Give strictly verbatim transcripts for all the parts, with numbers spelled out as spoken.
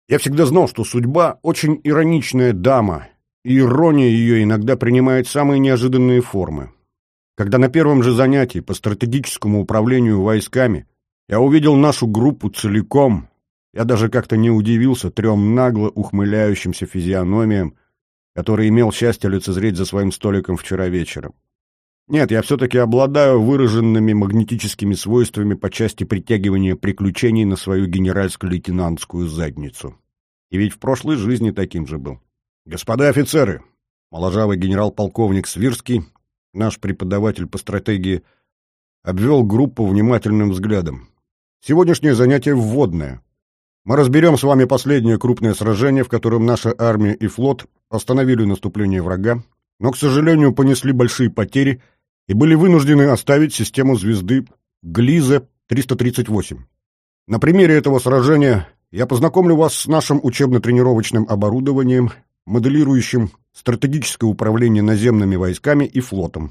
Я всегда знал, что судьба — очень ироничная дама, и ирония ее иногда принимает самые неожиданные формы. Когда на первом же занятии по стратегическому управлению войсками я увидел нашу группу целиком, я даже как-то не удивился трем нагло ухмыляющимся физиономиям, которые имел счастье лицезреть за своим столиком вчера вечером. Нет, я все-таки обладаю выраженными магнетическими свойствами по части притягивания приключений на свою генеральско-лейтенантскую задницу. И ведь в прошлой жизни таким же был. Господа офицеры, моложавый генерал-полковник Свирский, наш преподаватель по стратегии, обвел группу внимательным взглядом. Сегодняшнее занятие вводное. Мы разберем с вами последнее крупное сражение, в котором наша армия и флот остановили наступление врага, но, к сожалению, понесли большие потери и были вынуждены оставить систему звезды Глизе триста тридцать восемь. На примере этого сражения я познакомлю вас с нашим учебно-тренировочным оборудованием, моделирующим стратегическое управление наземными войсками и флотом.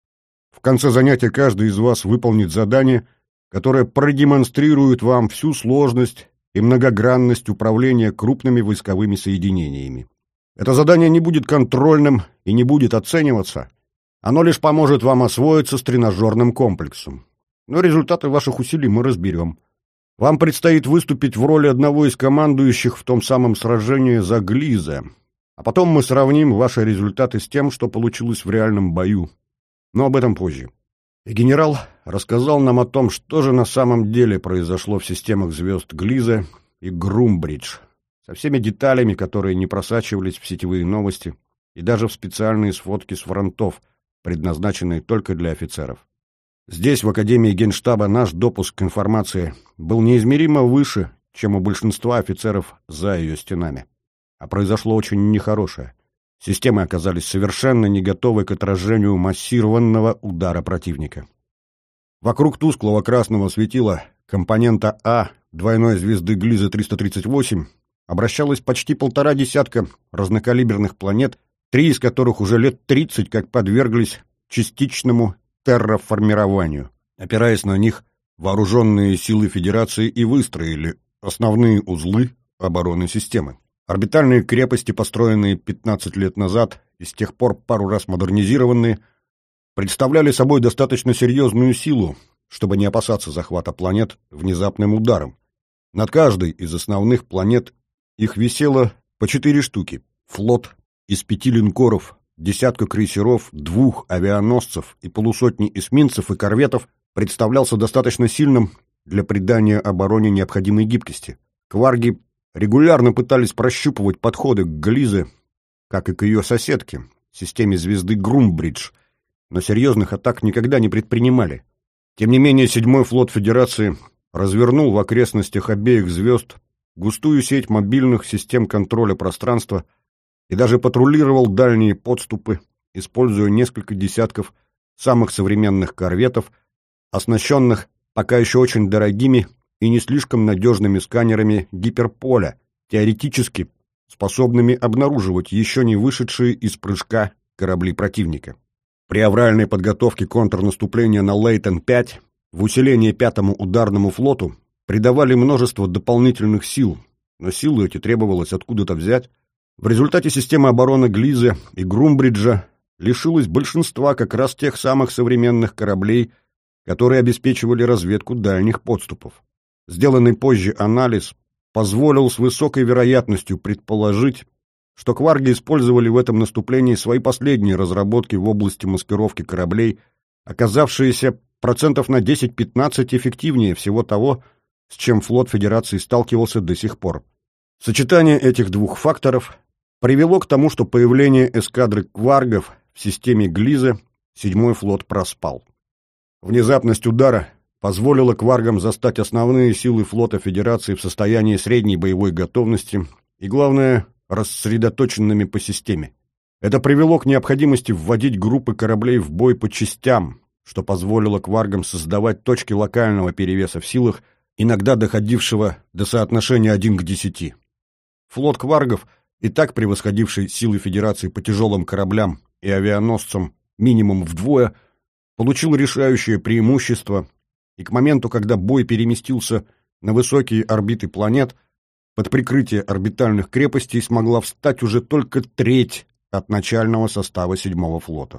В конце занятия каждый из вас выполнит задание, которое продемонстрирует вам всю сложность и многогранность управления крупными войсковыми соединениями. Это задание не будет контрольным и не будет оцениваться. Оно лишь поможет вам освоиться с тренажерным комплексом. Но результаты ваших усилий мы разберем. Вам предстоит выступить в роли одного из командующих в том самом сражении за Глизе, а потом мы сравним ваши результаты с тем, что получилось в реальном бою. Но об этом позже. И генерал рассказал нам о том, что же на самом деле произошло в системах звезд Глизе и Грумбридж, со всеми деталями, которые не просачивались в сетевые новости и даже в специальные сводки с фронтов, предназначенные только для офицеров. Здесь, в Академии Генштаба, наш допуск к информации был неизмеримо выше, чем у большинства офицеров за ее стенами. А произошло очень нехорошее. Системы оказались совершенно не готовы к отражению массированного удара противника. Вокруг тусклого красного светила компонента А двойной звезды Глизе триста тридцать восемь обращалось почти полтора десятка разнокалиберных планет, три из которых уже лет тридцать как подверглись частичному терраформированию. Опираясь на них, вооруженные силы Федерации и выстроили основные узлы обороны системы. Орбитальные крепости, построенные пятнадцать лет назад и с тех пор пару раз модернизированные, представляли собой достаточно серьезную силу, чтобы не опасаться захвата планет внезапным ударом. Над каждой из основных планет их висело по четыре штуки. Флот из пяти линкоров, десятка крейсеров, двух авианосцев и полусотни эсминцев и корветов представлялся достаточно сильным для придания обороне необходимой гибкости. Кварги регулярно пытались прощупывать подходы к Глизе, как и к ее соседке, системе звезды Грумбридж, но серьезных атак никогда не предпринимали. Тем не менее, седьмой флот Федерации развернул в окрестностях обеих звезд густую сеть мобильных систем контроля пространства и даже патрулировал дальние подступы, используя несколько десятков самых современных корветов, оснащенных пока еще очень дорогими и не слишком надежными сканерами гиперполя, теоретически способными обнаруживать еще не вышедшие из прыжка корабли противника. При авральной подготовке контрнаступления на Лейтон пять в усиление пятому ударному флоту придавали множество дополнительных сил, но силы эти требовалось откуда-то взять. В результате система обороны Глизе и Грумбриджа лишилась большинства как раз тех самых современных кораблей, которые обеспечивали разведку дальних подступов. Сделанный позже анализ позволил с высокой вероятностью предположить, что кварги использовали в этом наступлении свои последние разработки в области маскировки кораблей, оказавшиеся процентов на десять-пятнадцать эффективнее всего того, с чем флот Федерации сталкивался до сих пор. Сочетание этих двух факторов привело к тому, что появление эскадры кваргов в системе Глизе седьмой флот проспал. Внезапность удара позволила кваргам застать основные силы флота Федерации в состоянии средней боевой готовности и, главное, рассредоточенными по системе. Это привело к необходимости вводить группы кораблей в бой по частям, что позволило кваргам создавать точки локального перевеса в силах, иногда доходившего до соотношения один к десяти. Флот кваргов, и так превосходивший силы Федерации по тяжелым кораблям и авианосцам минимум вдвое, получил решающее преимущество, и к моменту, когда бой переместился на высокие орбиты планет, под прикрытие орбитальных крепостей смогла встать уже только треть от начального состава седьмого флота.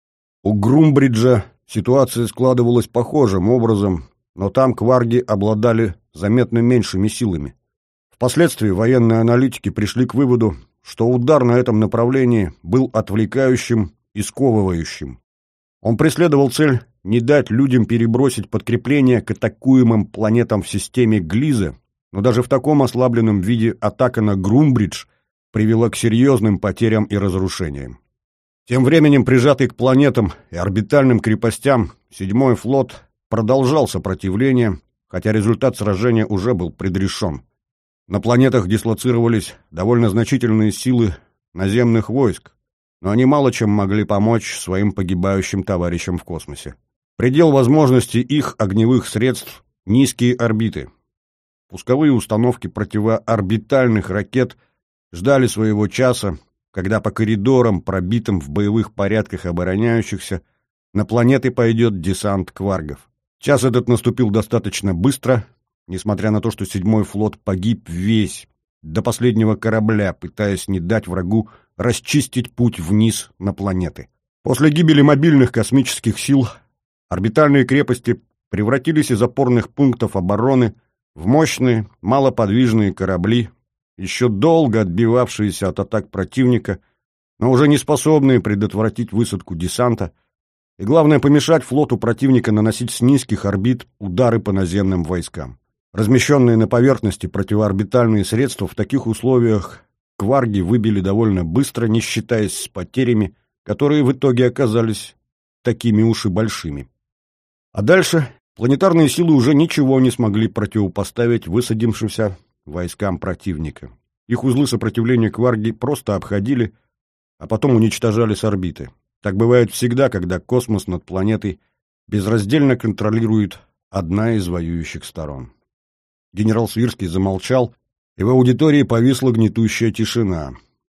У Грумбриджа ситуация складывалась похожим образом, но там кварги обладали заметно меньшими силами. Впоследствии военные аналитики пришли к выводу, что удар на этом направлении был отвлекающим и сковывающим. Он преследовал цель не дать людям перебросить подкрепление к атакуемым планетам в системе Глиза, но даже в таком ослабленном виде атака на Грумбридж привела к серьезным потерям и разрушениям. Тем временем, прижатый к планетам и орбитальным крепостям, седьмой флот продолжал сопротивление, хотя результат сражения уже был предрешен. На планетах дислоцировались довольно значительные силы наземных войск, но они мало чем могли помочь своим погибающим товарищам в космосе. Предел возможностей их огневых средств — низкие орбиты. Пусковые установки противоорбитальных ракет ждали своего часа, когда по коридорам, пробитым в боевых порядках обороняющихся, на планеты пойдет десант кваргов. Час этот наступил достаточно быстро, несмотря на то, что седьмой флот погиб весь, до последнего корабля, пытаясь не дать врагу расчистить путь вниз на планеты. После гибели мобильных космических сил орбитальные крепости превратились из опорных пунктов обороны в мощные, малоподвижные корабли, еще долго отбивавшиеся от атак противника, но уже не способные предотвратить высадку десанта и, главное, помешать флоту противника наносить с низких орбит удары по наземным войскам. Размещенные на поверхности противоорбитальные средства в таких условиях кварги выбили довольно быстро, не считаясь с потерями, которые в итоге оказались такими уж и большими. А дальше планетарные силы уже ничего не смогли противопоставить высадившимся войскам противника. Их узлы сопротивления кварги просто обходили, а потом уничтожали с орбиты. Так бывает всегда, когда космос над планетой безраздельно контролирует одна из воюющих сторон. Генерал Свирский замолчал, и в аудитории повисла гнетущая тишина.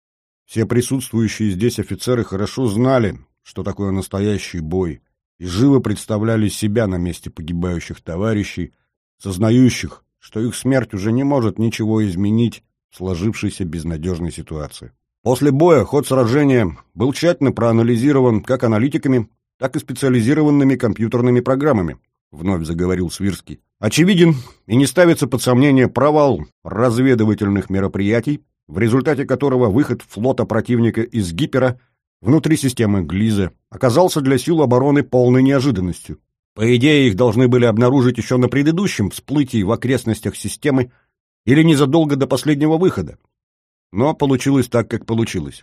Все присутствующие здесь офицеры хорошо знали, что такое настоящий бой, и живо представляли себя на месте погибающих товарищей, сознающих, что их смерть уже не может ничего изменить в сложившейся безнадежной ситуации. После боя ход сражения был тщательно проанализирован как аналитиками, так и специализированными компьютерными программами, вновь заговорил Свирский. Очевиден и не ставится под сомнение провал разведывательных мероприятий, в результате которого выход флота противника из Гипера внутри системы Глиза оказался для сил обороны полной неожиданностью. По идее, их должны были обнаружить еще на предыдущем всплытии в окрестностях системы или незадолго до последнего выхода. Но получилось так, как получилось.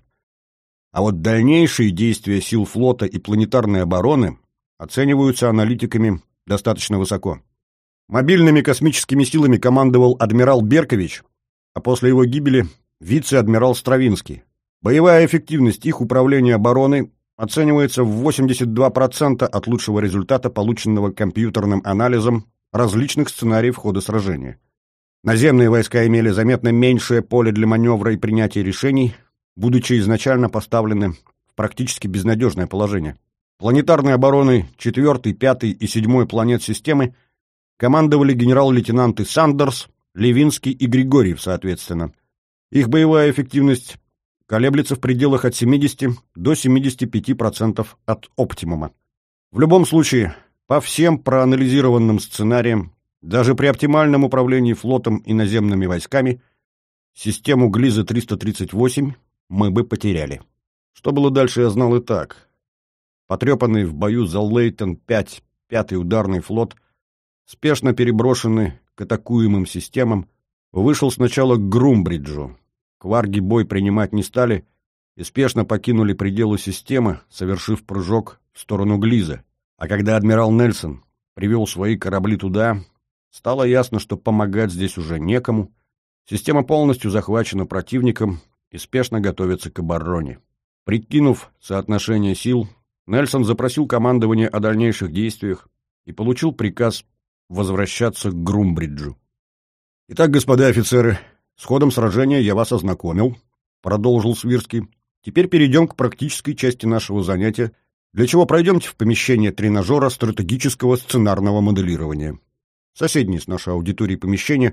А вот дальнейшие действия сил флота и планетарной обороны оцениваются аналитиками достаточно высоко. Мобильными космическими силами командовал адмирал Беркович, а после его гибели вице-адмирал Стравинский. Боевая эффективность их управления обороной оценивается в восемьдесят два процента от лучшего результата, полученного компьютерным анализом различных сценариев хода сражения. Наземные войска имели заметно меньшее поле для маневра и принятия решений, будучи изначально поставлены в практически безнадежное положение. Планетарной обороной четвертой, пятой и седьмой планет системы командовали генерал-лейтенанты Сандерс, Левинский и Григорьев, соответственно. Их боевая эффективность колеблется в пределах от семидесяти до семидесяти пяти процентов от оптимума. В любом случае, по всем проанализированным сценариям, даже при оптимальном управлении флотом и наземными войсками, систему Глиза триста тридцать восемь мы бы потеряли. Что было дальше, я знал и так. Потрепанный в бою за Лейтон пять, пятый ударный флот, спешно переброшенный к атакуемым системам, вышел сначала к Грумбриджу. Кварги бой принимать не стали и спешно покинули пределы системы, совершив прыжок в сторону Глиза. А когда адмирал Нельсон привел свои корабли туда, стало ясно, что помогать здесь уже некому. Система полностью захвачена противником и спешно готовится к обороне. Прикинув соотношение сил, Нельсон запросил командование о дальнейших действиях и получил приказ возвращаться к Грумбриджу. «Итак, господа офицеры, с ходом сражения я вас ознакомил», — продолжил Свирский. «Теперь перейдем к практической части нашего занятия, для чего пройдемте в помещение тренажера стратегического сценарного моделирования. Соседнее с нашей аудиторией помещение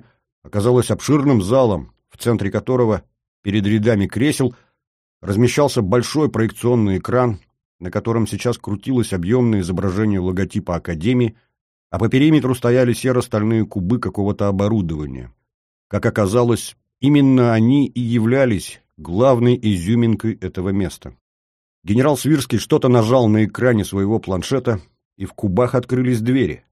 оказалось обширным залом, в центре которого, перед рядами кресел, размещался большой проекционный экран, на котором сейчас крутилось объемное изображение логотипа Академии, а по периметру стояли серо-стальные кубы какого-то оборудования. Как оказалось, именно они и являлись главной изюминкой этого места. Генерал Свирский что-то нажал на экране своего планшета, и в кубах открылись двери.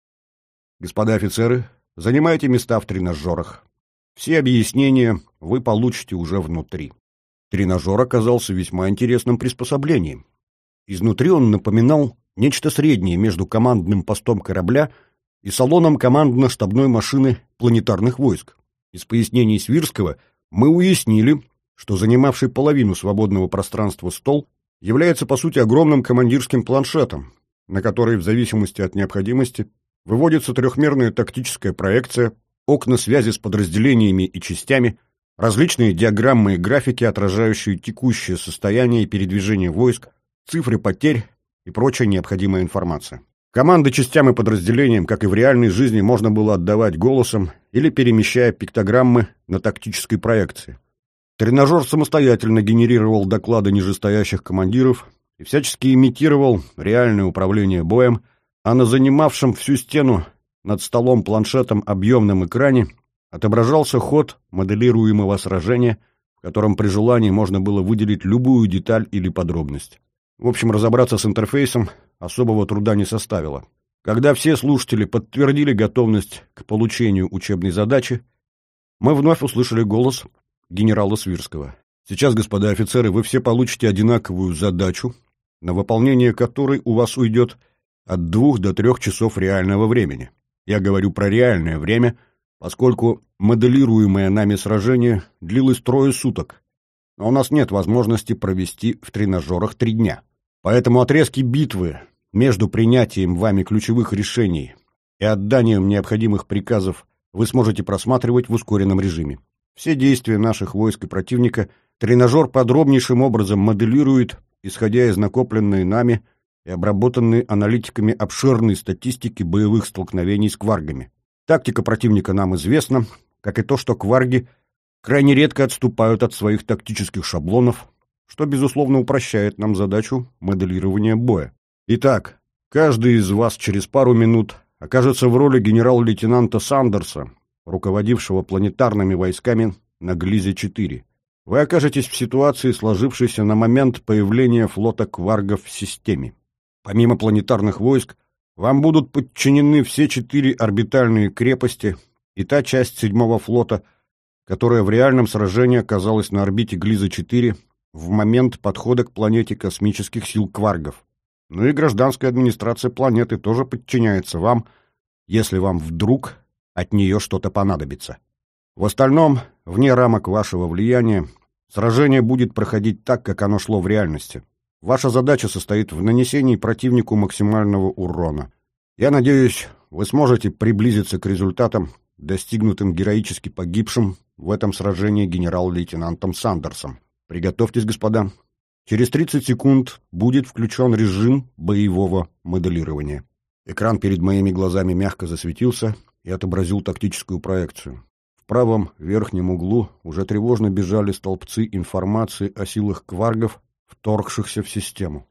«Господа офицеры, занимайте места в тренажерах. Все объяснения вы получите уже внутри». Тренажер оказался весьма интересным приспособлением. Изнутри он напоминал нечто среднее между командным постом корабля и салоном командно-штабной машины планетарных войск. Из пояснений Свирского мы уяснили, что занимавший половину свободного пространства стол является, по сути, огромным командирским планшетом, на который, в зависимости от необходимости, выводится трехмерная тактическая проекция, окна связи с подразделениями и частями, различные диаграммы и графики, отражающие текущее состояние и передвижение войск, цифры потерь и прочая необходимая информация. Команды частям и подразделениям, как и в реальной жизни, можно было отдавать голосом или перемещая пиктограммы на тактической проекции. Тренажер самостоятельно генерировал доклады нижестоящих командиров и всячески имитировал реальное управление боем, а на занимавшем всю стену над столом планшетом объемном экране отображался ход моделируемого сражения, в котором при желании можно было выделить любую деталь или подробность. В общем, разобраться с интерфейсом особого труда не составило. Когда все слушатели подтвердили готовность к получению учебной задачи, мы вновь услышали голос генерала Свирского. «Сейчас, господа офицеры, вы все получите одинаковую задачу, на выполнение которой у вас уйдет от двух до трех часов реального времени. Я говорю про реальное время, поскольку моделируемое нами сражение длилось трое суток, но у нас нет возможности провести в тренажерах три дня. Поэтому отрезки битвы между принятием вами ключевых решений и отданием необходимых приказов вы сможете просматривать в ускоренном режиме. Все действия наших войск и противника тренажер подробнейшим образом моделирует, исходя из накопленной нами и обработанной аналитиками обширной статистики боевых столкновений с кваргами. Тактика противника нам известна, как и то, что кварги крайне редко отступают от своих тактических шаблонов, что, безусловно, упрощает нам задачу моделирования боя. Итак, каждый из вас через пару минут окажется в роли генерал-лейтенанта Сандерса, руководившего планетарными войсками на Глизе четыре. Вы окажетесь в ситуации, сложившейся на момент появления флота кваргов в системе. Помимо планетарных войск, вам будут подчинены все четыре орбитальные крепости и та часть седьмого флота, которая в реальном сражении оказалась на орбите Глиза четыре в момент подхода к планете космических сил кваргов. Ну и гражданская администрация планеты тоже подчиняется вам, если вам вдруг от нее что-то понадобится. В остальном, вне рамок вашего влияния, сражение будет проходить так, как оно шло в реальности. Ваша задача состоит в нанесении противнику максимального урона. Я надеюсь, вы сможете приблизиться к результатам, достигнутым героически погибшим в этом сражении генерал-лейтенантом Сандерсом. Приготовьтесь, господа. Через тридцать секунд будет включен режим боевого моделирования. Экран перед моими глазами мягко засветился и отобразил тактическую проекцию. В правом верхнем углу уже тревожно бежали столбцы информации о силах кваргов, вторгшихся в систему.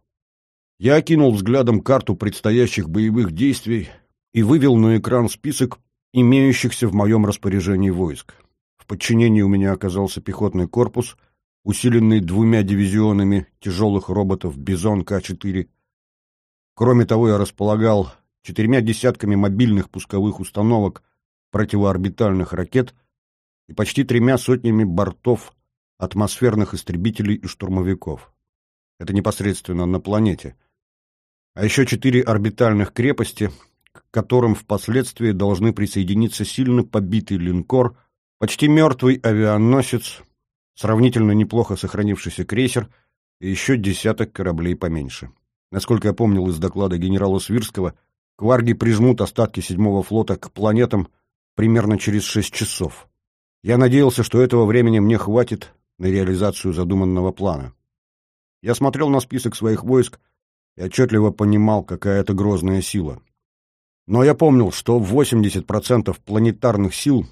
Я окинул взглядом карту предстоящих боевых действий и вывел на экран список имеющихся в моем распоряжении войск. В подчинении у меня оказался пехотный корпус, усиленный двумя дивизионами тяжелых роботов «Бизон К четыре». Кроме того, я располагал четырьмя десятками мобильных пусковых установок противоорбитальных ракет и почти тремя сотнями бортов атмосферных истребителей и штурмовиков. Это непосредственно на планете. А еще четыре орбитальных крепости, к которым впоследствии должны присоединиться сильно побитый линкор, почти мертвый авианосец, сравнительно неплохо сохранившийся крейсер и еще десяток кораблей поменьше. Насколько я помнил из доклада генерала Свирского, кварги прижмут остатки седьмого флота к планетам примерно через шесть часов. Я надеялся, что этого времени мне хватит на реализацию задуманного плана. Я смотрел на список своих войск и отчетливо понимал, какая это грозная сила. Но я помнил, что восемьдесят процентов планетарных сил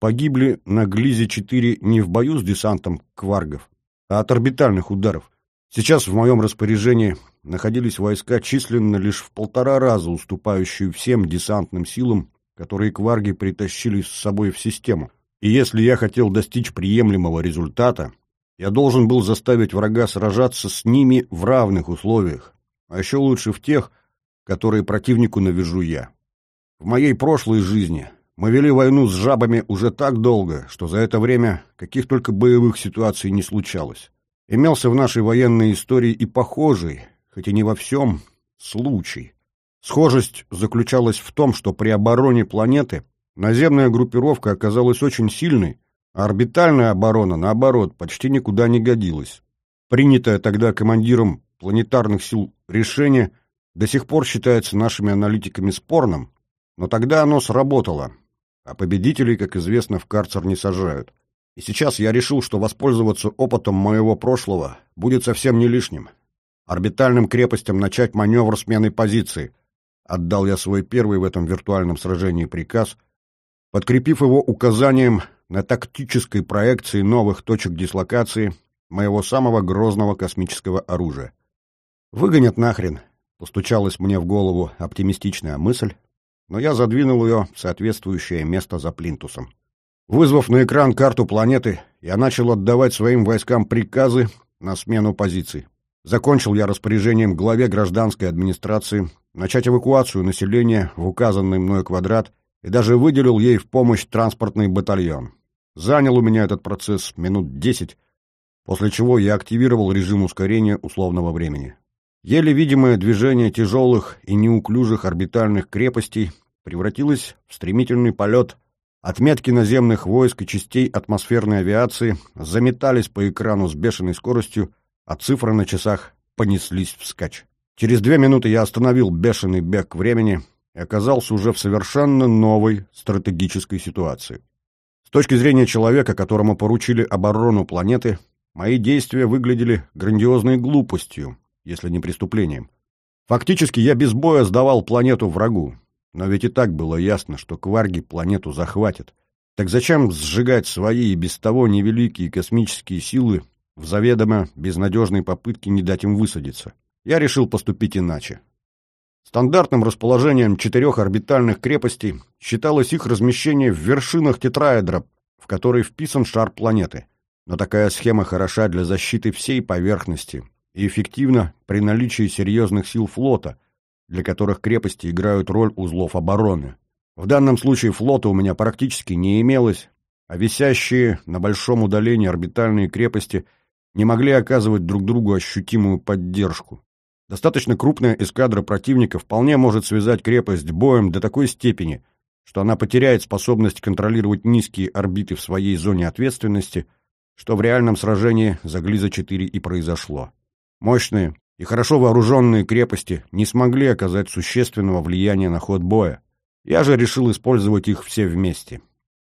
погибли на Глизе-четыре не в бою с десантом кваргов, а от орбитальных ударов. Сейчас в моем распоряжении находились войска, численно лишь в полтора раза уступающие всем десантным силам, которые кварги притащили с собой в систему. И если я хотел достичь приемлемого результата, я должен был заставить врага сражаться с ними в равных условиях, а еще лучше в тех, которые противнику навяжу я. В моей прошлой жизни мы вели войну с жабами уже так долго, что за это время каких только боевых ситуаций не случалось. Имелся в нашей военной истории и похожий, хоть и не во всем, случай. Схожесть заключалась в том, что при обороне планеты наземная группировка оказалась очень сильной, а орбитальная оборона, наоборот, почти никуда не годилась. Принятое тогда командиром планетарных сил решение до сих пор считается нашими аналитиками спорным, но тогда оно сработало, а победителей, как известно, в карцер не сажают. И сейчас я решил, что воспользоваться опытом моего прошлого будет совсем не лишним. Орбитальным крепостям начать маневр смены позиции. Отдал я свой первый в этом виртуальном сражении приказ, подкрепив его указанием на тактической проекции новых точек дислокации моего самого грозного космического оружия. «Выгонят нахрен», — постучалась мне в голову оптимистичная мысль, но я задвинул ее в соответствующее место за плинтусом. Вызвав на экран карту планеты, я начал отдавать своим войскам приказы на смену позиций. Закончил я распоряжением главе гражданской администрации начать эвакуацию населения в указанный мной квадрат и даже выделил ей в помощь транспортный батальон. Занял у меня этот процесс минут десять, после чего я активировал режим ускорения условного времени. Еле видимое движение тяжелых и неуклюжих орбитальных крепостей превратилось в стремительный полет. Отметки наземных войск и частей атмосферной авиации заметались по экрану с бешеной скоростью, а цифры на часах понеслись вскачь. Через две минуты я остановил бешеный бег времени и оказался уже в совершенно новой стратегической ситуации. С точки зрения человека, которому поручили оборону планеты, мои действия выглядели грандиозной глупостью, если не преступлением. Фактически я без боя сдавал планету врагу. Но ведь и так было ясно, что кварги планету захватят. Так зачем сжигать свои и без того невеликие космические силы в заведомо безнадежной попытке не дать им высадиться? Я решил поступить иначе. Стандартным расположением четырех орбитальных крепостей считалось их размещение в вершинах тетраэдра, в который вписан шар планеты. Но такая схема хороша для защиты всей поверхности и эффективна при наличии серьезных сил флота, для которых крепости играют роль узлов обороны. В данном случае флота у меня практически не имелось, а висящие на большом удалении орбитальные крепости не могли оказывать друг другу ощутимую поддержку. Достаточно крупная эскадра противника вполне может связать крепость боем до такой степени, что она потеряет способность контролировать низкие орбиты в своей зоне ответственности, что в реальном сражении за Глиза-четыре и произошло. Мощные и хорошо вооруженные крепости не смогли оказать существенного влияния на ход боя. Я же решил использовать их все вместе.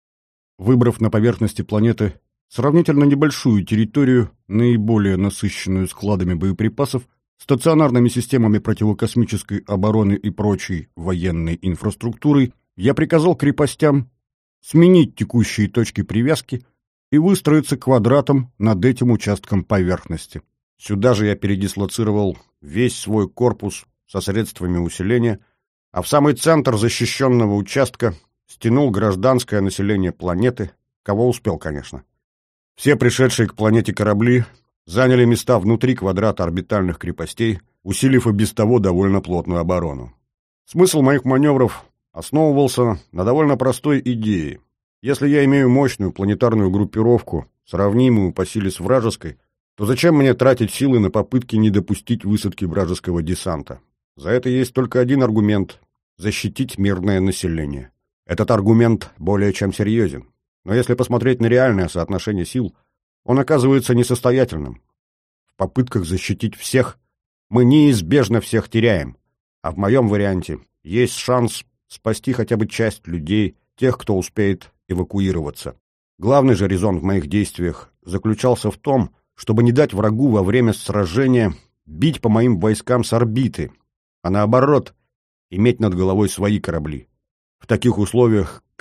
Выбрав на поверхности планеты сравнительно небольшую территорию, наиболее насыщенную складами боеприпасов, стационарными системами противокосмической обороны и прочей военной инфраструктурой, я приказал крепостям сменить текущие точки привязки и выстроиться квадратом над этим участком поверхности. Сюда же я передислоцировал весь свой корпус со средствами усиления, а в самый центр защищенного участка стянул гражданское население планеты, кого успел, конечно. Все пришедшие к планете корабли заняли места внутри квадрата орбитальных крепостей, усилив и без того довольно плотную оборону. Смысл моих маневров основывался на довольно простой идее. Если я имею мощную планетарную группировку, сравнимую по силе с вражеской, то зачем мне тратить силы на попытки не допустить высадки вражеского десанта? За это есть только один аргумент – защитить мирное население. Этот аргумент более чем серьезен. Но если посмотреть на реальное соотношение сил, он оказывается несостоятельным. В попытках защитить всех мы неизбежно всех теряем, а в моем варианте есть шанс спасти хотя бы часть людей, тех, кто успеет эвакуироваться. Главный же резон в моих действиях заключался в том, чтобы не дать врагу во время сражения бить по моим войскам с орбиты, а наоборот, иметь над головой свои корабли. В таких условиях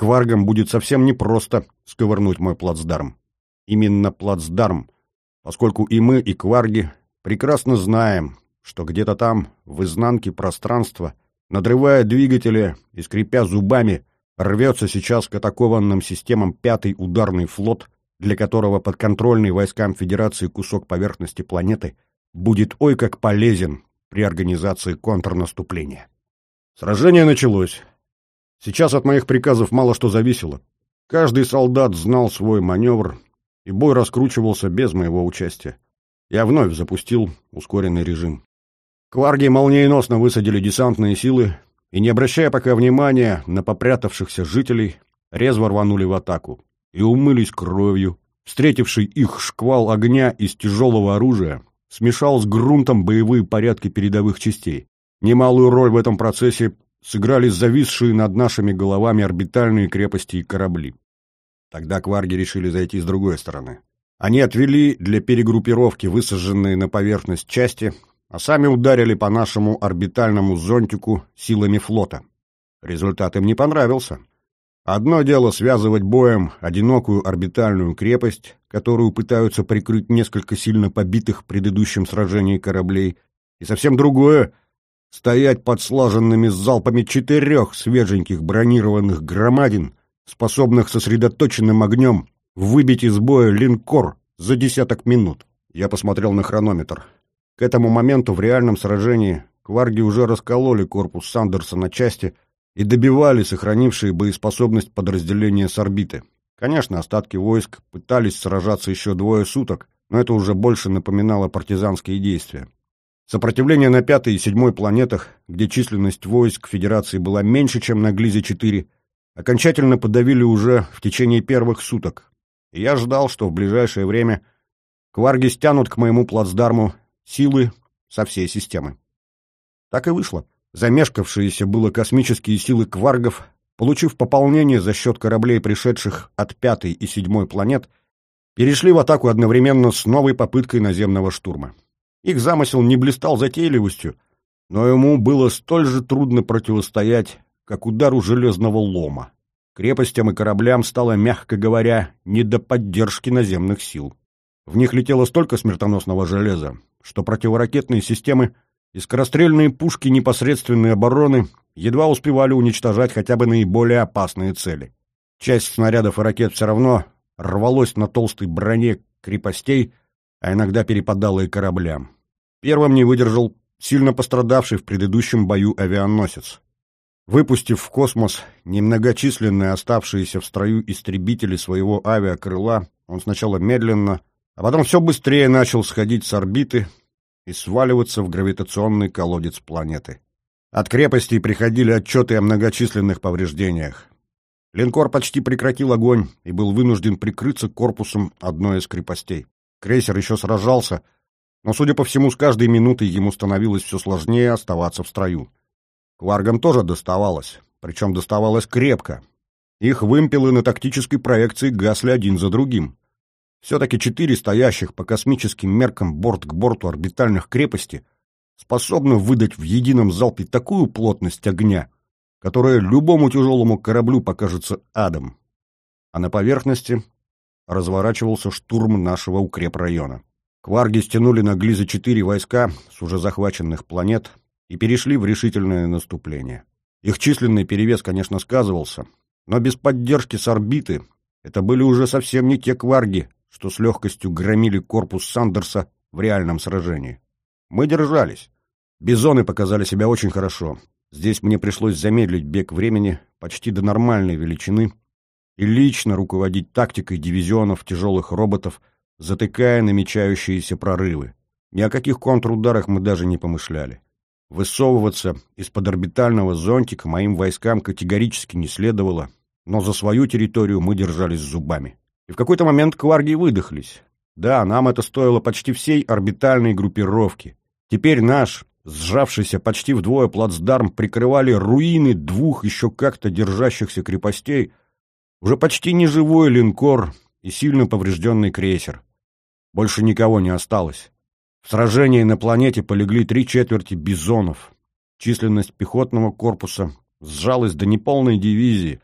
кваргам будет совсем непросто сковырнуть мой плацдарм. Именно плацдарм, поскольку и мы, и кварги прекрасно знаем, что где-то там, в изнанке пространства, надрывая двигатели и скрипя зубами, рвется сейчас к атакованным системам пятый ударный флот, для которого подконтрольный войскам Федерации кусок поверхности планеты будет ой как полезен при организации контрнаступления. Сражение началось. Сейчас от моих приказов мало что зависело. Каждый солдат знал свой маневр, и бой раскручивался без моего участия. Я вновь запустил ускоренный режим. Кварги молниеносно высадили десантные силы и, не обращая пока внимания на попрятавшихся жителей, резво рванули в атаку и умылись кровью. Встретивший их шквал огня из тяжелого оружия смешал с грунтом боевые порядки передовых частей. Немалую роль в этом процессе сыграли зависшие над нашими головами орбитальные крепости и корабли. Тогда кварги решили зайти с другой стороны. Они отвели для перегруппировки высаженные на поверхность части, а сами ударили по нашему орбитальному зонтику силами флота. Результат им не понравился. Одно дело связывать боем одинокую орбитальную крепость, которую пытаются прикрыть несколько сильно побитых в предыдущем сражении кораблей, и совсем другое — стоять под слаженными залпами четырех свеженьких бронированных громадин, способных сосредоточенным огнем выбить из боя линкор за десяток минут. Я посмотрел на хронометр. К этому моменту в реальном сражении кварги уже раскололи корпус Сандерса на части и добивали сохранившие боеспособность подразделения с орбиты. Конечно, остатки войск пытались сражаться еще двое суток, но это уже больше напоминало партизанские действия. Сопротивление на пятой и седьмой планетах, где численность войск Федерации была меньше, чем на Глизе-четыре, окончательно подавили уже в течение первых суток, и я ждал, что в ближайшее время кварги стянут к моему плацдарму силы со всей системы. Так и вышло. Замешкавшиеся было космические силы кваргов, получив пополнение за счет кораблей, пришедших от пятой и седьмой планет, перешли в атаку одновременно с новой попыткой наземного штурма. Их замысел не блистал затейливостью, но ему было столь же трудно противостоять, как удару железного лома. Крепостям и кораблям стало, мягко говоря, не до поддержки наземных сил. В них летело столько смертоносного железа, что противоракетные системы и скорострельные пушки непосредственной обороны едва успевали уничтожать хотя бы наиболее опасные цели. Часть снарядов и ракет все равно рвалось на толстой броне крепостей, а иногда перепадало и кораблям. Первым не выдержал сильно пострадавший в предыдущем бою авианосец. Выпустив в космос немногочисленные оставшиеся в строю истребители своего авиакрыла, он сначала медленно, а потом все быстрее начал сходить с орбиты и сваливаться в гравитационный колодец планеты. От крепостей приходили отчеты о многочисленных повреждениях. Линкор почти прекратил огонь и был вынужден прикрыться корпусом одной из крепостей. Крейсер еще сражался, но, судя по всему, с каждой минутой ему становилось все сложнее оставаться в строю. Кваргам тоже доставалось, причем доставалось крепко. Их вымпелы на тактической проекции гасли один за другим. Все-таки четыре стоящих по космическим меркам борт к борту орбитальных крепости способны выдать в едином залпе такую плотность огня, которая любому тяжелому кораблю покажется адом. А на поверхности разворачивался штурм нашего укрепрайона. Кварги стянули на Глиза-четыре войска с уже захваченных планет и перешли в решительное наступление. Их численный перевес, конечно, сказывался, но без поддержки с орбиты это были уже совсем не те кварги, что с легкостью громили корпус Сандерса в реальном сражении. Мы держались. Бизоны показали себя очень хорошо. Здесь мне пришлось замедлить бег времени почти до нормальной величины и лично руководить тактикой дивизионов тяжелых роботов, затыкая намечающиеся прорывы. Ни о каких контрударах мы даже не помышляли. Высовываться из-под орбитального зонтика моим войскам категорически не следовало, но за свою территорию мы держались зубами. И в какой-то момент кварги выдохлись. Да, нам это стоило почти всей орбитальной группировки. Теперь наш, сжавшийся почти вдвое плацдарм, прикрывали руины двух еще как-то держащихся крепостей, уже почти неживой линкор и сильно поврежденный крейсер. Больше никого не осталось. В сражении на планете полегли три четверти бизонов. Численность пехотного корпуса сжалась до неполной дивизии,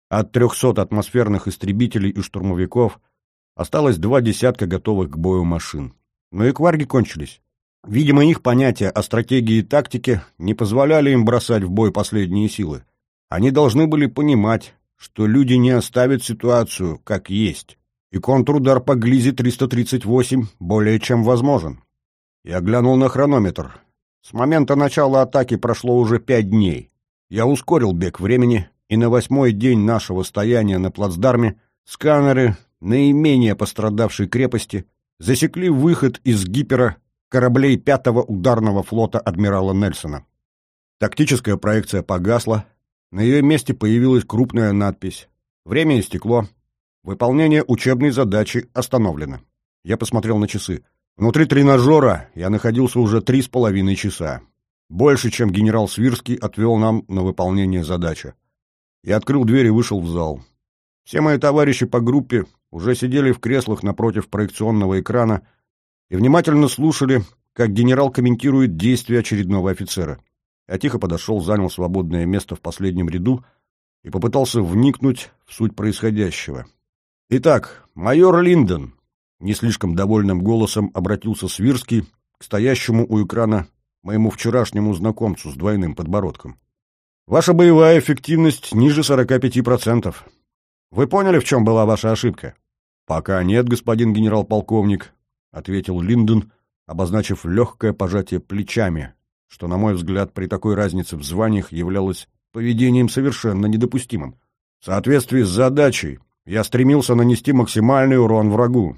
От трехсот атмосферных истребителей и штурмовиков осталось два десятка готовых к бою машин. Но и кварги кончились. Видимо, их понятия о стратегии и тактике не позволяли им бросать в бой последние силы. Они должны были понимать, что люди не оставят ситуацию как есть, и контрудар по Глизе триста тридцать восемь более чем возможен. Я глянул на хронометр. С момента начала атаки прошло уже пять дней. Я ускорил бег времени, и на восьмой день нашего стояния на плацдарме сканеры наименее пострадавшей крепости засекли выход из гипера кораблей пятого ударного флота адмирала Нельсона. Тактическая проекция погасла, на ее месте появилась крупная надпись: «Время истекло. Выполнение учебной задачи остановлено». Я посмотрел на часы. Внутри тренажера я находился уже три с половиной часа. Больше, чем генерал Свирский отвел нам на выполнение задачи. Я открыл дверь и вышел в зал. Все мои товарищи по группе уже сидели в креслах напротив проекционного экрана и внимательно слушали, как генерал комментирует действия очередного офицера. Я тихо подошел, занял свободное место в последнем ряду и попытался вникнуть в суть происходящего. «Итак, майор Линден», — не слишком довольным голосом обратился Свирский к стоящему у экрана моему вчерашнему знакомцу с двойным подбородком. «Ваша боевая эффективность ниже сорока пяти процентов. Вы поняли, в чем была ваша ошибка?» «Пока нет, господин генерал-полковник», — ответил Линден, обозначив легкое пожатие плечами, что, на мой взгляд, при такой разнице в званиях являлось поведением совершенно недопустимым. «В соответствии с задачей я стремился нанести максимальный урон врагу».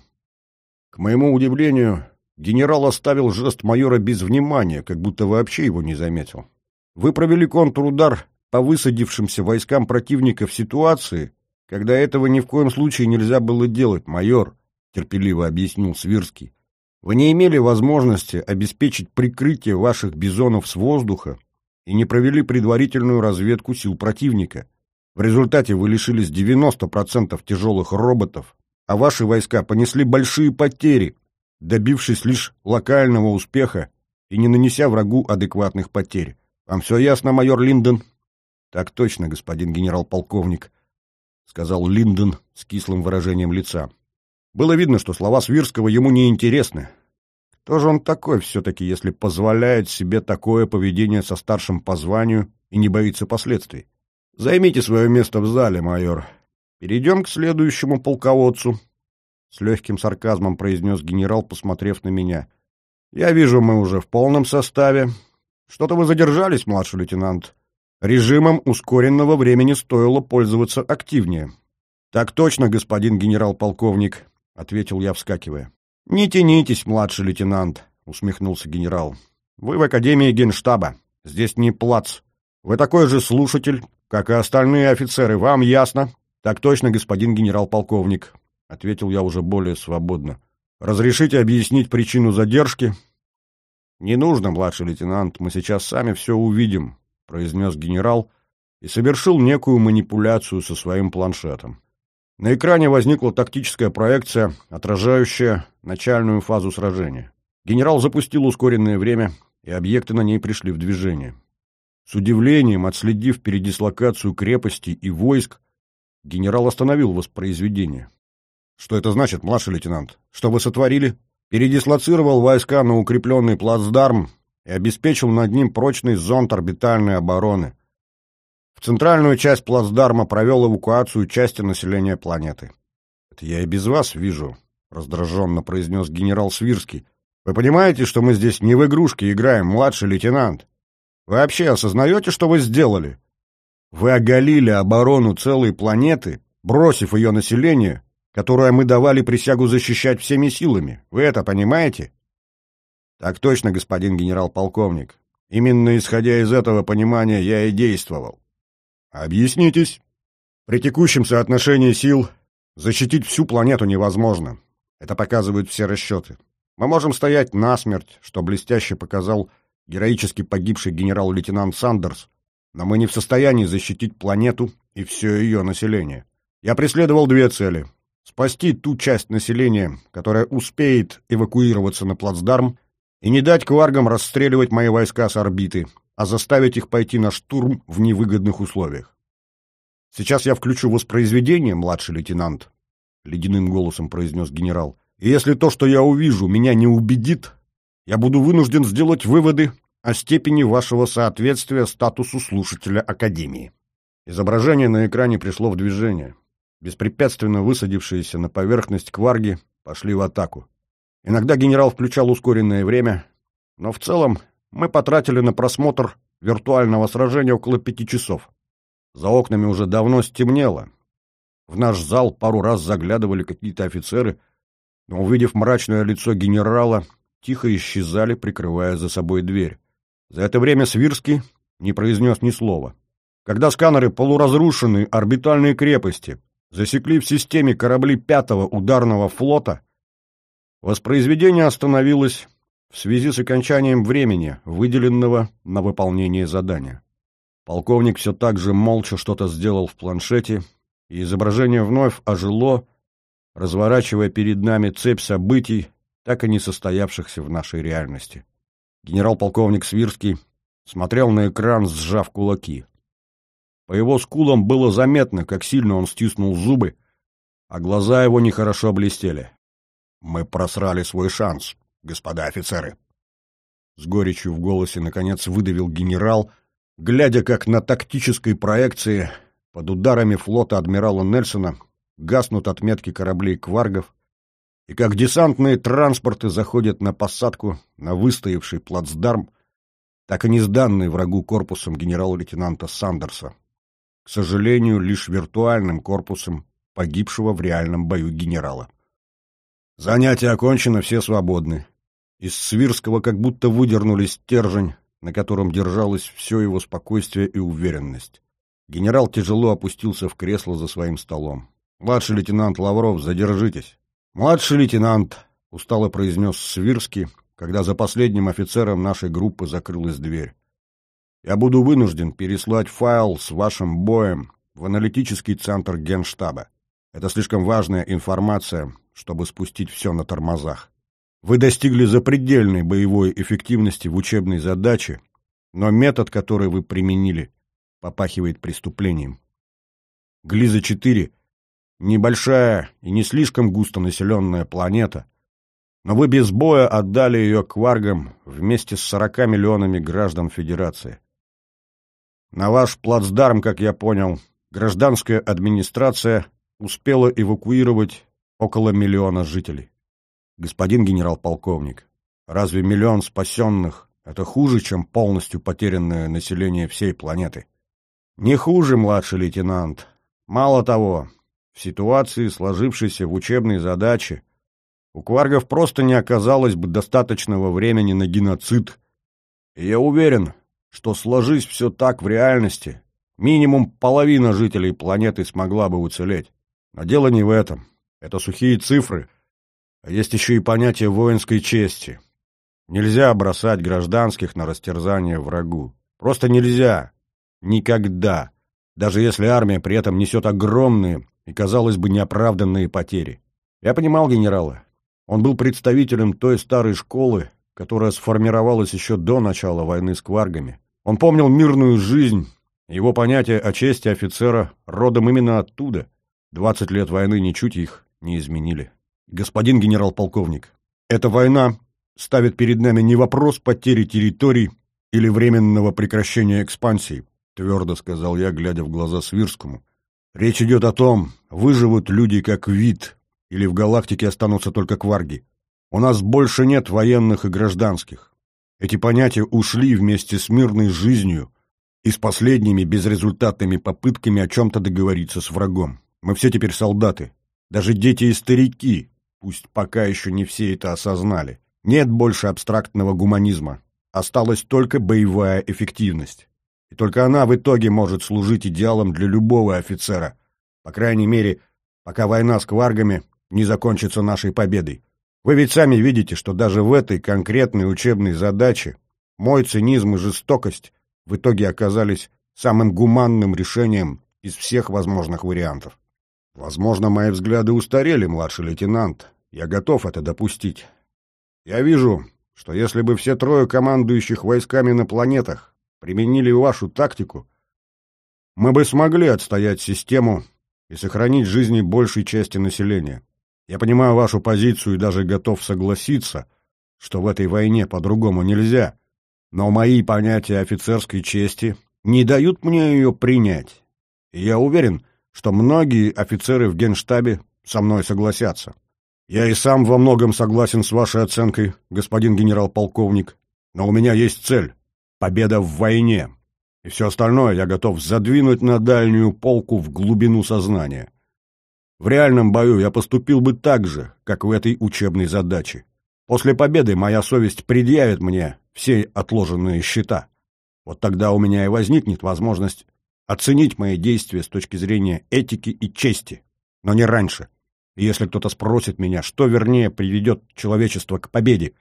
К моему удивлению, генерал оставил жест майора без внимания, как будто вообще его не заметил. «Вы провели контрудар по высадившимся войскам противника в ситуации, когда этого ни в коем случае нельзя было делать, майор», — терпеливо объяснил Свирский. «Вы не имели возможности обеспечить прикрытие ваших бизонов с воздуха и не провели предварительную разведку сил противника. В результате вы лишились девяноста процентов тяжелых роботов, а ваши войска понесли большие потери, добившись лишь локального успеха и не нанеся врагу адекватных потерь. Вам все ясно, майор Линден?» «Так точно, господин генерал-полковник», — сказал Линден с кислым выражением лица. Было видно, что слова Свирского ему не интересны. Кто же он такой все-таки, если позволяет себе такое поведение со старшим по званию и не боится последствий? «Займите свое место в зале, майор. Перейдем к следующему полководцу», — с легким сарказмом произнес генерал, посмотрев на меня. «Я вижу, мы уже в полном составе. Что-то вы задержались, младший лейтенант. Режимом ускоренного времени стоило пользоваться активнее». «Так точно, господин генерал-полковник», — ответил я, вскакивая. «Не тянитесь, младший лейтенант», — усмехнулся генерал. «Вы в Академии Генштаба. Здесь не плац. Вы такой же слушатель, как и остальные офицеры. Вам ясно?» «Так точно, господин генерал-полковник», — ответил я уже более свободно. «Разрешите объяснить причину задержки?» «Не нужно, младший лейтенант, мы сейчас сами все увидим», — произнес генерал и совершил некую манипуляцию со своим планшетом. На экране возникла тактическая проекция, отражающая начальную фазу сражения. Генерал запустил ускоренное время, и объекты на ней пришли в движение. С удивлением, отследив передислокацию крепостей и войск, генерал остановил воспроизведение. «Что это значит, младший лейтенант? Что вы сотворили?» «Передислоцировал войска на укрепленный плацдарм и обеспечил над ним прочный зонд орбитальной обороны. В центральную часть плацдарма провел эвакуацию части населения планеты». «Это я и без вас вижу», — раздраженно произнес генерал Свирский. «Вы понимаете, что мы здесь не в игрушки играем, младший лейтенант? Вы вообще осознаете, что вы сделали? Вы оголили оборону целой планеты, бросив ее население, которое мы давали присягу защищать всеми силами. Вы это понимаете?» «Так точно, господин генерал-полковник. Именно исходя из этого понимания я и действовал». «Объяснитесь». «При текущем соотношении сил защитить всю планету невозможно. Это показывают все расчеты. Мы можем стоять насмерть, что блестяще показал героически погибший генерал-лейтенант Сандерс, но мы не в состоянии защитить планету и все ее население. Я преследовал две цели. Спасти ту часть населения, которая успеет эвакуироваться на плацдарм, и не дать кваргам расстреливать мои войска с орбиты, а заставить их пойти на штурм в невыгодных условиях. Сейчас я включу воспроизведение, младший лейтенант, — ледяным голосом произнес генерал. И если то, что я увижу, меня не убедит, я буду вынужден сделать выводы о степени вашего соответствия статусу слушателя Академии. Изображение на экране пришло в движение. Беспрепятственно высадившиеся на поверхность кварги пошли в атаку. Иногда генерал включал ускоренное время, но в целом мы потратили на просмотр виртуального сражения около пяти часов. За окнами уже давно стемнело. В наш зал пару раз заглядывали какие-то офицеры, но, увидев мрачное лицо генерала, тихо исчезали, прикрывая за собой дверь. За это время Свирский не произнес ни слова. Когда сканеры полуразрушенной орбитальной крепости засекли в системе корабли пятого ударного флота, воспроизведение остановилось в связи с окончанием времени, выделенного на выполнение задания. Полковник все так же молча что-то сделал в планшете, и изображение вновь ожило, разворачивая перед нами цепь событий, так и не состоявшихся в нашей реальности. Генерал-полковник Свирский смотрел на экран, сжав кулаки. По его скулам было заметно, как сильно он стиснул зубы, а глаза его нехорошо блестели. «Мы просрали свой шанс, господа офицеры!» С горечью в голосе, наконец, выдавил генерал, глядя, как на тактической проекции под ударами флота адмирала Нельсона гаснут отметки кораблей кваргов, и как десантные транспорты заходят на посадку на выстоявший плацдарм, так и не сданный врагу корпусом генерала-лейтенанта Сандерса. К сожалению, лишь виртуальным корпусом погибшего в реальном бою генерала. Занятие окончено, все свободны. Из Свирского как будто выдернули стержень, на котором держалось все его спокойствие и уверенность. Генерал тяжело опустился в кресло за своим столом. «Младший лейтенант Лавров, задержитесь». «Младший лейтенант», — устало произнес Свирский, когда за последним офицером нашей группы закрылась дверь. «Я буду вынужден переслать файл с вашим боем в аналитический центр Генштаба. Это слишком важная информация, чтобы спустить все на тормозах. Вы достигли запредельной боевой эффективности в учебной задаче, но метод, который вы применили, попахивает преступлением. Глиза-четыре — небольшая и не слишком густонаселенная планета, но вы без боя отдали ее кваргам вместе с сорока миллионами граждан Федерации. На ваш плацдарм, как я понял, гражданская администрация успела эвакуировать около миллиона жителей. Господин генерал-полковник, разве миллион спасенных — это хуже, чем полностью потерянное население всей планеты? Не хуже, младший лейтенант. Мало того, в ситуации, сложившейся в учебной задаче, у кваргов просто не оказалось бы достаточного времени на геноцид. И я уверен, что, сложись все так в реальности, минимум половина жителей планеты смогла бы уцелеть. Но дело не в этом. Это сухие цифры. А есть еще и понятие воинской чести. Нельзя бросать гражданских на растерзание врагу. Просто нельзя. Никогда. Даже если армия при этом несет огромные и, казалось бы, неоправданные потери. Я понимал генерала. Он был представителем той старой школы, которая сформировалась еще до начала войны с кваргами. Он помнил мирную жизнь. Его понятие о чести офицера родом именно оттуда. Двадцать лет войны ничуть их не изменили. Господин генерал-полковник, эта война ставит перед нами не вопрос потери территорий или временного прекращения экспансии, твердо сказал я, глядя в глаза Свирскому. Речь идет о том, выживут люди как вид, или в галактике останутся только кварги. У нас больше нет военных и гражданских. Эти понятия ушли вместе с мирной жизнью и с последними безрезультатными попытками о чем-то договориться с врагом. Мы все теперь солдаты. Даже дети и старики, пусть пока еще не все это осознали. Нет больше абстрактного гуманизма. Осталась только боевая эффективность. И только она в итоге может служить идеалом для любого офицера. По крайней мере, пока война с кваргами не закончится нашей победой. Вы ведь сами видите, что даже в этой конкретной учебной задаче мой цинизм и жестокость в итоге оказались самым гуманным решением из всех возможных вариантов. Возможно, мои взгляды устарели, младший лейтенант. Я готов это допустить. Я вижу, что если бы все трое командующих войсками на планетах применили вашу тактику, мы бы смогли отстоять систему и сохранить жизни большей части населения. Я понимаю вашу позицию и даже готов согласиться, что в этой войне по-другому нельзя, но мои понятия офицерской чести не дают мне ее принять. И я уверен, что многие офицеры в Генштабе со мной согласятся. Я и сам во многом согласен с вашей оценкой, господин генерал-полковник, но у меня есть цель — победа в войне, и все остальное я готов задвинуть на дальнюю полку в глубину сознания. В реальном бою я поступил бы так же, как в этой учебной задаче. После победы моя совесть предъявит мне все отложенные счета. Вот тогда у меня и возникнет возможность оценить мои действия с точки зрения этики и чести, но не раньше. И если кто-то спросит меня, что вернее приведет человечество к победе,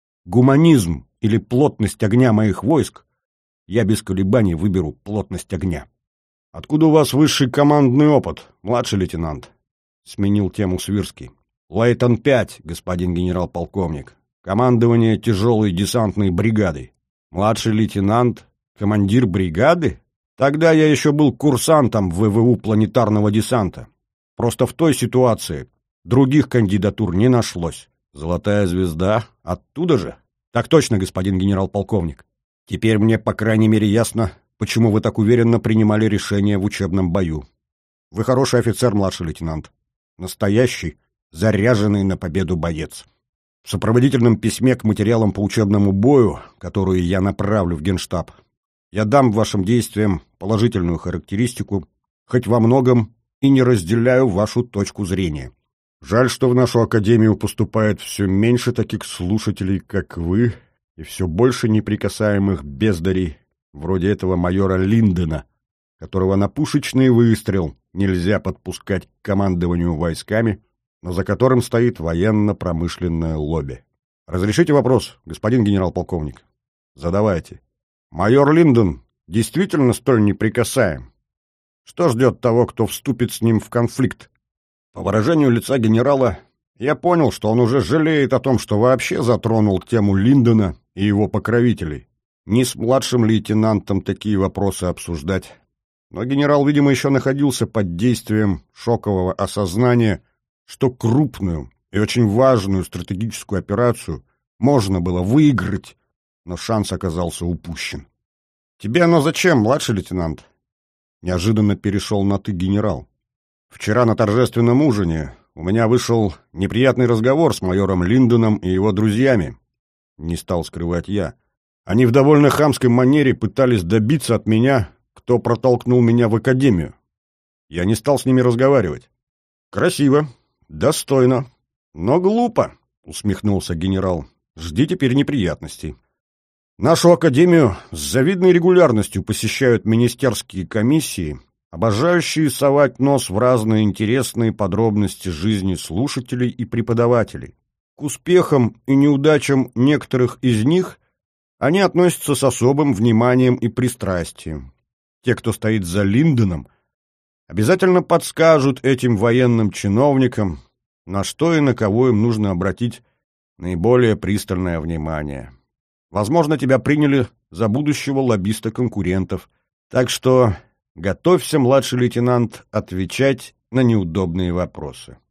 гуманизм или плотность огня моих войск, я без колебаний выберу плотность огня. «Откуда у вас высший командный опыт, младший лейтенант?» — сменил тему Свирский. «Лейтон пять, господин генерал-полковник. Командование тяжелой десантной бригадой. Младший лейтенант, командир бригады? Тогда я еще был курсантом в ВВУ планетарного десанта. Просто в той ситуации других кандидатур не нашлось. Золотая звезда оттуда же? Так точно, господин генерал-полковник. Теперь мне, по крайней мере, ясно, почему вы так уверенно принимали решение в учебном бою. Вы хороший офицер, младший лейтенант. Настоящий, заряженный на победу боец. В сопроводительном письме к материалам по учебному бою, которые я направлю в Генштаб, я дам вашим действиям положительную характеристику, хоть во многом и не разделяю вашу точку зрения. Жаль, что в нашу академию поступает все меньше таких слушателей, как вы, и все больше неприкасаемых бездарей, вроде этого майора Линдена, которого на пушечный выстрел нельзя подпускать к командованию войсками, но за которым стоит военно-промышленное лобби. Разрешите вопрос, господин генерал-полковник? Задавайте. Майор Линден действительно столь неприкасаем? Что ждет того, кто вступит с ним в конфликт? По выражению лица генерала, я понял, что он уже жалеет о том, что вообще затронул тему Линдена и его покровителей. Не с младшим лейтенантом такие вопросы обсуждать. Но генерал, видимо, еще находился под действием шокового осознания, что крупную и очень важную стратегическую операцию можно было выиграть, но шанс оказался упущен. «Тебе оно зачем, младший лейтенант?» Неожиданно перешел на «ты», генерал. «Вчера на торжественном ужине у меня вышел неприятный разговор с майором Линденом и его друзьями. Не стал скрывать я. Они в довольно хамской манере пытались добиться от меня, кто протолкнул меня в академию. Я не стал с ними разговаривать. Красиво, достойно, но глупо», — усмехнулся генерал. «Жди теперь неприятностей. Нашу академию с завидной регулярностью посещают министерские комиссии, обожающие совать нос в разные интересные подробности жизни слушателей и преподавателей. К успехам и неудачам некоторых из них они относятся с особым вниманием и пристрастием. Те, кто стоит за Линденом, обязательно подскажут этим военным чиновникам, на что и на кого им нужно обратить наиболее пристальное внимание. Возможно, тебя приняли за будущего лоббиста конкурентов, так что готовься, младший лейтенант, отвечать на неудобные вопросы.